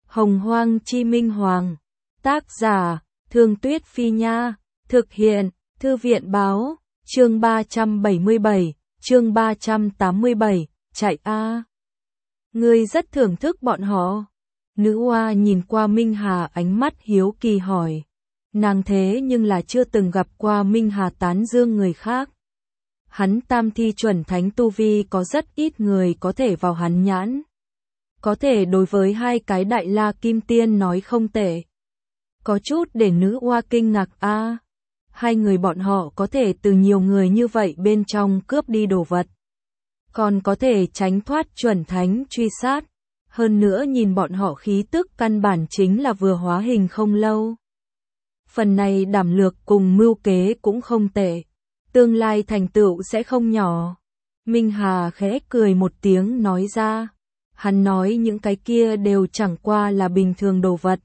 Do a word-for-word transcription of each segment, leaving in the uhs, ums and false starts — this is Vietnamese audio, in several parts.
Hồng Hoang Chi Minh Hoàng. Tác giả, Thương Tuyết Phi Nha. Thực hiện, Thư viện Báo. Chương ba trăm bảy mươi bảy, chương ba trăm tám mươi bảy, chạy a. Ngươi rất thưởng thức bọn họ. Nữ oa nhìn qua Minh Hà ánh mắt hiếu kỳ hỏi. Nàng thế nhưng là chưa từng gặp qua Minh Hà tán dương người khác. Hắn tam thi chuẩn thánh tu vi có rất ít người có thể vào hắn nhãn. Có thể đối với hai cái đại la kim tiên nói không tệ. Có chút để nữ oa kinh ngạc a. À, hai người bọn họ có thể từ nhiều người như vậy bên trong cướp đi đồ vật. Còn có thể tránh thoát chuẩn thánh truy sát. Hơn nữa nhìn bọn họ khí tức căn bản chính là vừa hóa hình không lâu. Phần này đảm lược cùng mưu kế cũng không tệ. Tương lai thành tựu sẽ không nhỏ. Minh Hà khẽ cười một tiếng nói ra. Hắn nói những cái kia đều chẳng qua là bình thường đồ vật.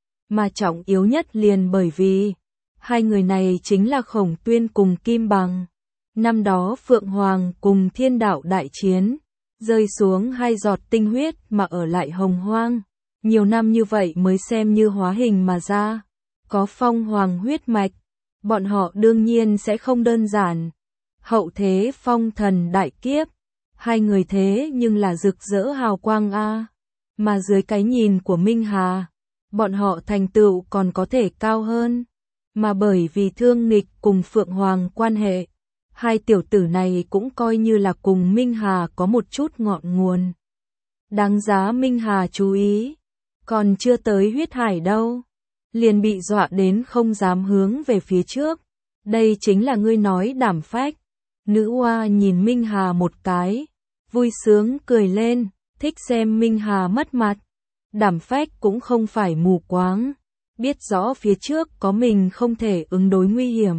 Mà trọng yếu nhất liền bởi vì hai người này chính là Khổng Tuyên cùng Kim Bằng. Năm đó Phượng Hoàng cùng Thiên Đạo đại chiến, rơi xuống hai giọt tinh huyết mà ở lại Hồng Hoang. Nhiều năm như vậy mới xem như hóa hình mà ra. Có Phong Hoàng huyết mạch, bọn họ đương nhiên sẽ không đơn giản. Hậu thế Phong Thần đại kiếp, hai người thế nhưng là rực rỡ hào quang a. Mà dưới cái nhìn của Minh Hà, bọn họ thành tựu còn có thể cao hơn. Mà bởi vì thương nghịch cùng Phượng Hoàng quan hệ, hai tiểu tử này cũng coi như là cùng Minh Hà có một chút ngọn nguồn. Đáng giá Minh Hà chú ý. Còn chưa tới huyết hải đâu. Liền bị dọa đến không dám hướng về phía trước. Đây chính là ngươi nói đảm phách. Nữ oa nhìn Minh Hà một cái. Vui sướng cười lên. Thích xem Minh Hà mất mặt. Đảm phách cũng không phải mù quáng. Biết rõ phía trước có mình không thể ứng đối nguy hiểm.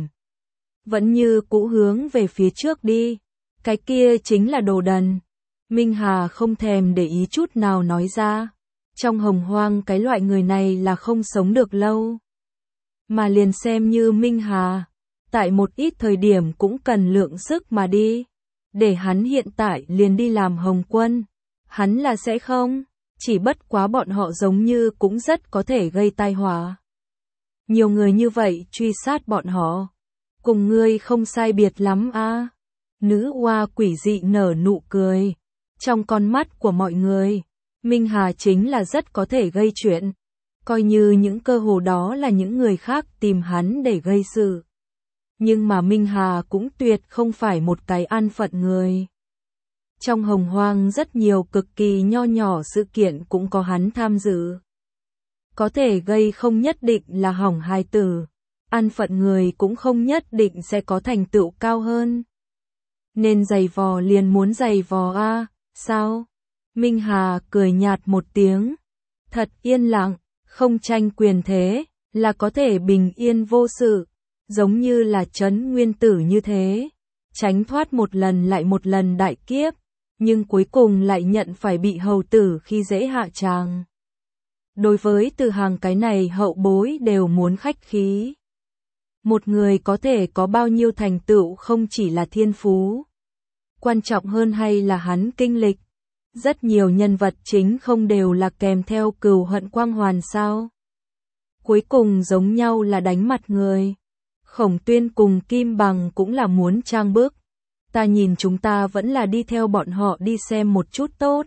Vẫn như cũ hướng về phía trước đi. Cái kia chính là đồ đần. Minh Hà không thèm để ý chút nào nói ra. Trong Hồng Hoang cái loại người này là không sống được lâu. Mà liền xem như Minh Hà, tại một ít thời điểm cũng cần lượng sức mà đi. Để hắn hiện tại liền đi làm Hồng Quân. Hắn là sẽ không, chỉ bất quá bọn họ giống như cũng rất có thể gây tai họa. Nhiều người như vậy truy sát bọn họ. Cùng ngươi không sai biệt lắm a. À. Nữ oa quỷ dị nở nụ cười. Trong con mắt của mọi người, Minh Hà chính là rất có thể gây chuyện. Coi như những cơ hồ đó là những người khác tìm hắn để gây sự. Nhưng mà Minh Hà cũng tuyệt không phải một cái an phận người. Trong Hồng Hoang rất nhiều cực kỳ nho nhỏ sự kiện cũng có hắn tham dự. Có thể gây không nhất định là hỏng hai tử. An phận người cũng không nhất định sẽ có thành tựu cao hơn. Nên giày vò liền muốn giày vò a, à, sao? Minh Hà cười nhạt một tiếng. Thật yên lặng, không tranh quyền thế, là có thể bình yên vô sự. Giống như là Trấn Nguyên Tử như thế. Tránh thoát một lần lại một lần đại kiếp. Nhưng cuối cùng lại nhận phải bị hầu tử khi dễ hạ tràng. Đối với Từ Hàng cái này hậu bối đều muốn khách khí. Một người có thể có bao nhiêu thành tựu không chỉ là thiên phú. Quan trọng hơn hay là hắn kinh lịch. Rất nhiều nhân vật chính không đều là kèm theo cừu hận quang hoàn sao. Cuối cùng giống nhau là đánh mặt người. Khổng Tuyên cùng Kim Bằng cũng là muốn trang bức. Ta nhìn chúng ta vẫn là đi theo bọn họ đi xem một chút tốt.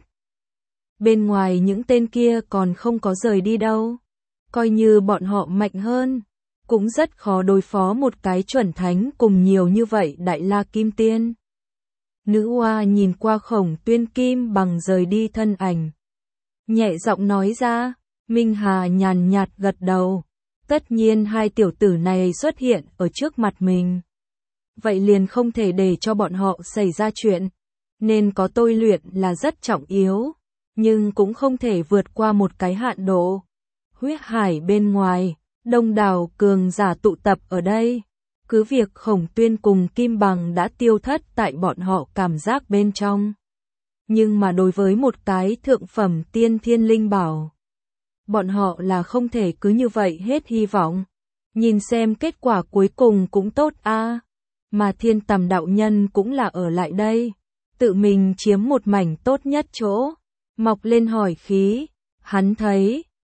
Bên ngoài những tên kia còn không có rời đi đâu. Coi như bọn họ mạnh hơn. Cũng rất khó đối phó một cái chuẩn thánh cùng nhiều như vậy đại la kim tiên. Nữ oa nhìn qua Khổng Tuyên Kim Bằng rời đi thân ảnh. Nhẹ giọng nói ra, Minh Hà nhàn nhạt gật đầu. Tất nhiên hai tiểu tử này xuất hiện ở trước mặt mình. Vậy liền không thể để cho bọn họ xảy ra chuyện. Nên có tôi luyện là rất trọng yếu. Nhưng cũng không thể vượt qua một cái hạn độ. Huyết hải bên ngoài, đông đảo cường giả tụ tập ở đây. Cứ việc Khổng Tuyên cùng Kim Bằng đã tiêu thất tại bọn họ cảm giác bên trong. Nhưng mà đối với một cái thượng phẩm tiên thiên linh bảo, bọn họ là không thể cứ như vậy hết hy vọng. Nhìn xem kết quả cuối cùng cũng tốt a. À. Mà Thiên Tầm đạo nhân cũng là ở lại đây. Tự mình chiếm một mảnh tốt nhất chỗ. Mọc lên hỏi khí. Hắn thấy,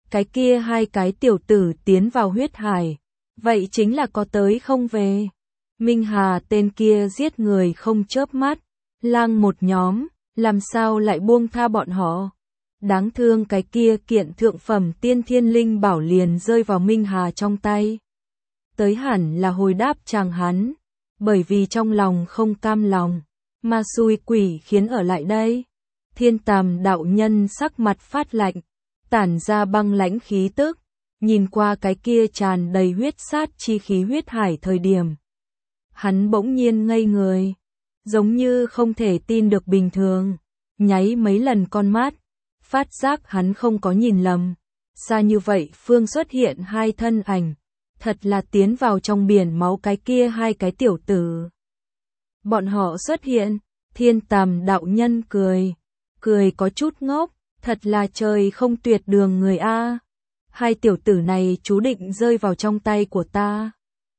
cái kia hai cái tiểu tử tiến vào huyết hải, vậy chính là có tới không về. Minh Hà tên kia giết người không chớp mắt, lang một nhóm, làm sao lại buông tha bọn họ. Đáng thương cái kia kiện thượng phẩm tiên thiên linh bảo liền rơi vào Minh Hà trong tay. Tới hẳn là hồi đáp chàng hắn, bởi vì trong lòng không cam lòng, mà xui quỷ khiến ở lại đây. Thiên Tàm đạo nhân sắc mặt phát lạnh, tản ra băng lãnh khí tức, nhìn qua cái kia tràn đầy huyết sát chi khí huyết hải thời điểm. Hắn bỗng nhiên ngây người, giống như không thể tin được bình thường, nháy mấy lần con mắt, phát giác hắn không có nhìn lầm. Xa như vậy phương xuất hiện hai thân ảnh, thật là tiến vào trong biển máu cái kia hai cái tiểu tử. Bọn họ xuất hiện, Thiên Tàm đạo nhân cười, cười có chút ngốc, thật là trời không tuyệt đường người a. Hai tiểu tử này chú định rơi vào trong tay của ta.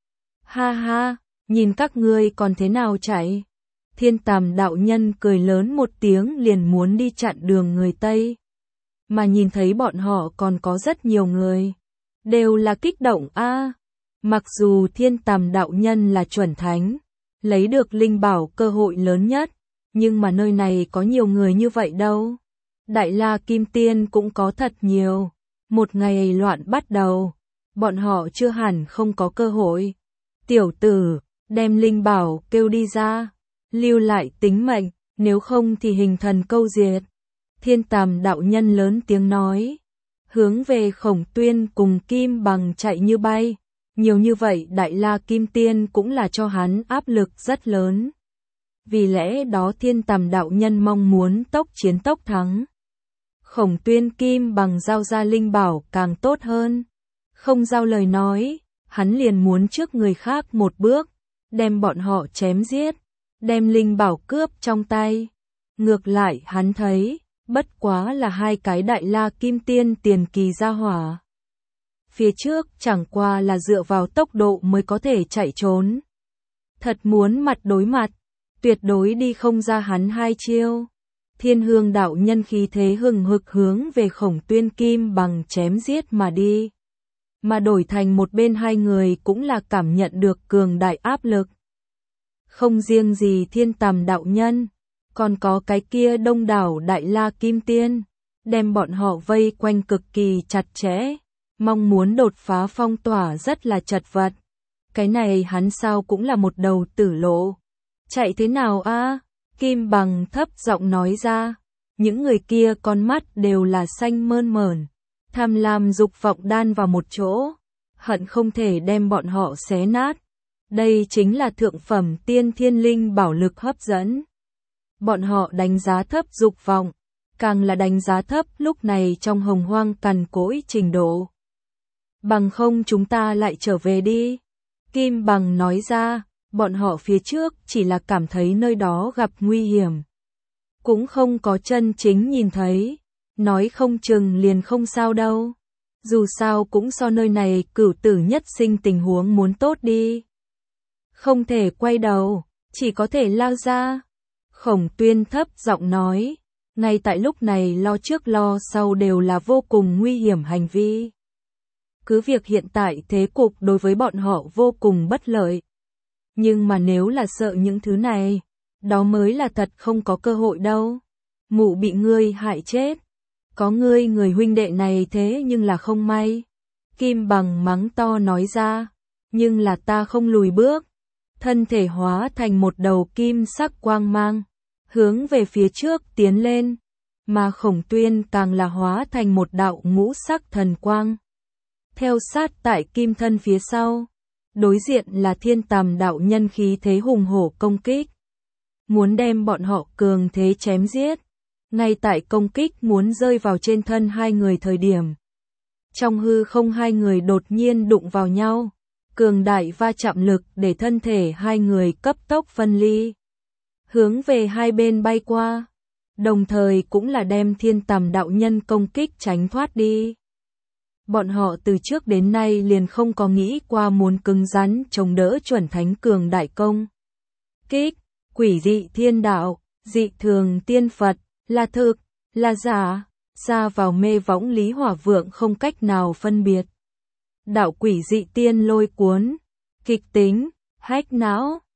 Ha ha, nhìn các ngươi còn thế nào chạy. Thiên Tàm đạo nhân cười lớn một tiếng liền muốn đi chặn đường người Tây. Mà nhìn thấy bọn họ còn có rất nhiều người, đều là kích động a. Mặc dù Thiên Tàm đạo nhân là chuẩn thánh, lấy được linh bảo cơ hội lớn nhất, nhưng mà nơi này có nhiều người như vậy đâu. Đại La Kim Tiên cũng có thật nhiều. Một ngày loạn bắt đầu, bọn họ chưa hẳn không có cơ hội. Tiểu tử, đem linh bảo kêu đi ra, lưu lại tính mệnh, nếu không thì hình thần câu diệt. Thiên Tàm đạo nhân lớn tiếng nói, hướng về Khổng Tuyên cùng Kim Bằng chạy như bay. Nhiều như vậy Đại La Kim Tiên cũng là cho hắn áp lực rất lớn. Vì lẽ đó Thiên Tàm đạo nhân mong muốn tốc chiến tốc thắng. Khổng Tuyên Kim Bằng giao ra linh bảo càng tốt hơn. Không giao lời nói, hắn liền muốn trước người khác một bước, đem bọn họ chém giết, đem linh bảo cướp trong tay. Ngược lại hắn thấy, bất quá là hai cái Đại La Kim Tiên tiền kỳ gia hỏa. Phía trước chẳng qua là dựa vào tốc độ mới có thể chạy trốn. Thật muốn mặt đối mặt, tuyệt đối đi không ra hắn hai chiêu. Thiên Hương đạo nhân khí thế hừng hực hướng về Khổng Tuyên Kim Bằng chém giết mà đi. Mà đổi thành một bên hai người cũng là cảm nhận được cường đại áp lực. Không riêng gì Thiên Tàm đạo nhân, còn có cái kia đông đảo Đại La Kim Tiên, đem bọn họ vây quanh cực kỳ chặt chẽ, mong muốn đột phá phong tỏa rất là chật vật. Cái này hắn sao cũng là một đầu tử lộ. Chạy thế nào a? Kim Bằng thấp giọng nói ra, những người kia con mắt đều là xanh mơn mởn, tham lam dục vọng đan vào một chỗ, hận không thể đem bọn họ xé nát. Đây chính là thượng phẩm tiên thiên linh bảo lực hấp dẫn. Bọn họ đánh giá thấp dục vọng, càng là đánh giá thấp lúc này trong hồng hoang cằn cỗi trình độ. Bằng không chúng ta lại trở về đi. Kim Bằng nói ra. Bọn họ phía trước chỉ là cảm thấy nơi đó gặp nguy hiểm, cũng không có chân chính nhìn thấy, nói không chừng liền không sao đâu. Dù sao cũng so nơi này cửu tử nhất sinh tình huống muốn tốt đi. Không thể quay đầu, chỉ có thể lao ra. Khổng Tuyên thấp giọng nói, ngay tại lúc này lo trước lo sau đều là vô cùng nguy hiểm hành vi. Cứ việc hiện tại thế cục đối với bọn họ vô cùng bất lợi. Nhưng mà nếu là sợ những thứ này, đó mới là thật không có cơ hội đâu. Mụ bị ngươi hại chết. Có ngươi người huynh đệ này thế nhưng là không may. Kim Bằng mắng to nói ra. Nhưng là ta không lùi bước. Thân thể hóa thành một đầu kim sắc quang mang, hướng về phía trước tiến lên. Mà Khổng Tuyên càng là hóa thành một đạo ngũ sắc thần quang, theo sát tại kim thân phía sau. Đối diện là Thiên Tàm đạo nhân khí thế hùng hổ công kích, muốn đem bọn họ cường thế chém giết. Ngay tại công kích muốn rơi vào trên thân hai người thời điểm, trong hư không hai người đột nhiên đụng vào nhau, cường đại va chạm lực để thân thể hai người cấp tốc phân ly, hướng về hai bên bay qua, đồng thời cũng là đem Thiên Tàm đạo nhân công kích tránh thoát đi. Bọn họ từ trước đến nay liền không có nghĩ qua muốn cứng rắn chống đỡ chuẩn thánh cường đại công kích. Quỷ dị thiên đạo, dị thường tiên Phật, là thực, là giả. ra vào mê võng Lý Hỏa Vượng không cách nào phân biệt. Đạo quỷ dị tiên lôi cuốn, kịch tính, hách não,